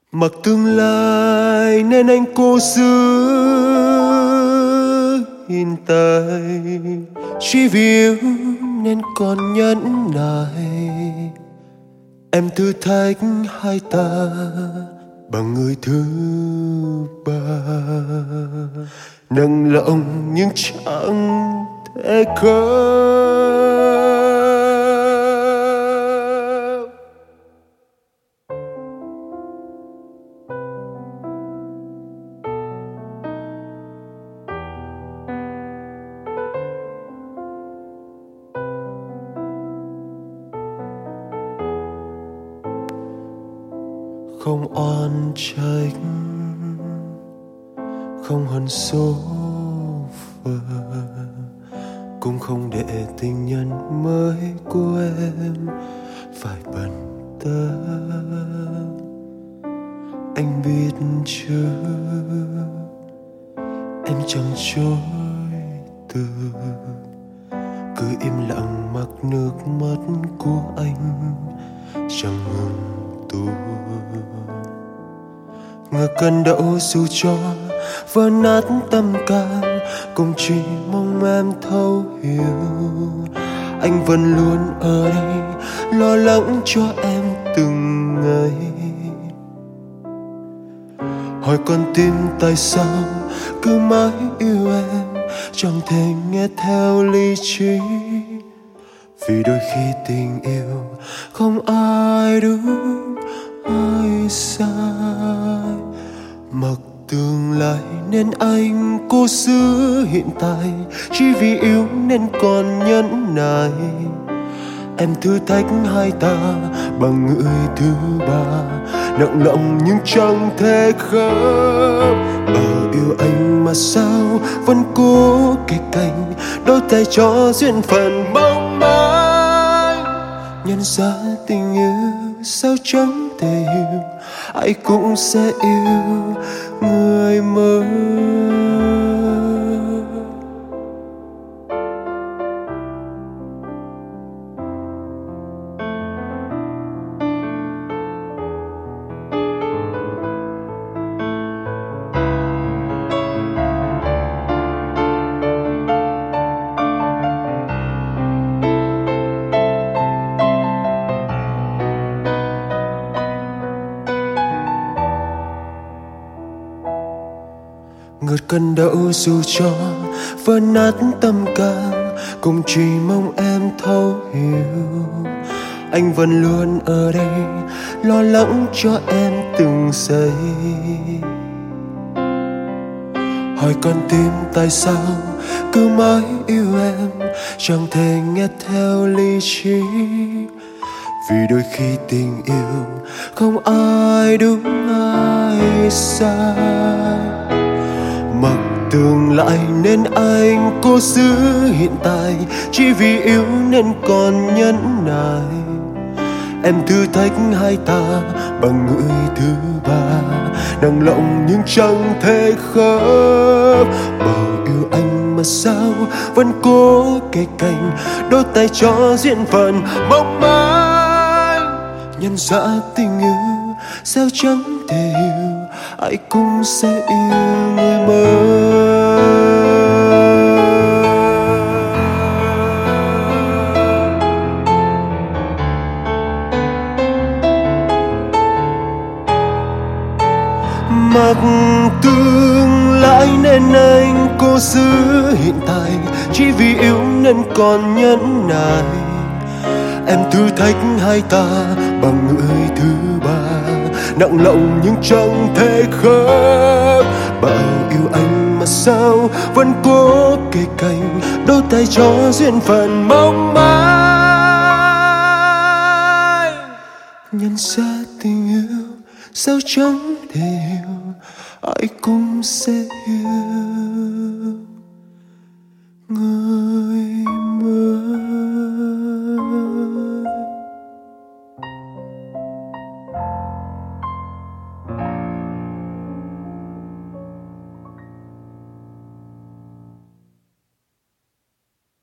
Mặc tương lai nên anh cố giữ hiện tại, chỉ vì yêu nên còn nhẫn nại. Em thử thách hai ta bằng người thứ ba, nặng lòng nhưng chẳng thể khóc. Không oan trách, không hận số phận, cũng không để tình nhân mới của em phải bận tâm. Anh biết chứ em chẳng chối từ, cứ im lặng mặc nước mắt của anh chẳng ngừng tuôn. Ngờ cơn đau dù cho vỡ nát tâm can, cũng chỉ mong em thấu hiểu. Anh vẫn luôn ở đây lo lắng cho em từng ngày. Hỏi con tim tại sao cứ mãi yêu em, chẳng thể nghe theo lý trí. Vì đôi khi tình yêu không ai đúng ai sai. Mặc tương lai nên anh cố giữ hiện tại, chỉ vì yêu nên còn nhẫn nại. Em thử thách hai ta bằng người thứ ba, nặng lòng nhưng chẳng thể khóc. Bảo yêu anh mà sao vẫn cố kề cạnh, đôi tay cho duyên phận mong manh. Nhận ra tình yêu sao chẳng thể hiểu, ai cũng sẽ yêu người mới. Ngợt cơn đau dù cho vỡ nát tâm can, cũng chỉ mong em thấu hiểu. Anh vẫn luôn ở đây lo lắng cho em từng giây. Hỏi con tim tại sao cứ mãi yêu em, chẳng thể nghe theo lý trí. Vì đôi khi tình yêu không ai đúng ai sai. Mặc tương lai nên anh cố giữ hiện tại, chỉ vì yêu nên còn nhẫn nại. Em thử thách hai ta bằng người thứ ba, nặng lòng nhưng chẳng thể khóc. Bảo yêu anh mà sao vẫn cố kề cạnh, đôi tay cho duyên phận mong manh. Nhận ra tình yêu sao chẳng thể hiểu, ai cũng sẽ yêu người mới. Mặc tương lai nên anh cố giữ hiện tại, chỉ vì yêu nên còn nhẫn nại. Em thử thách hai ta bằng người thứ ba, nặng lòng nhưng chẳng thể khóc. Bảo yêu anh mà sao vẫn cố kề cạnh, đôi tay cho duyên phận mong manh. Nhận ra tình yêu sao chẳng thể hiểu, ai cũng sẽ yêu người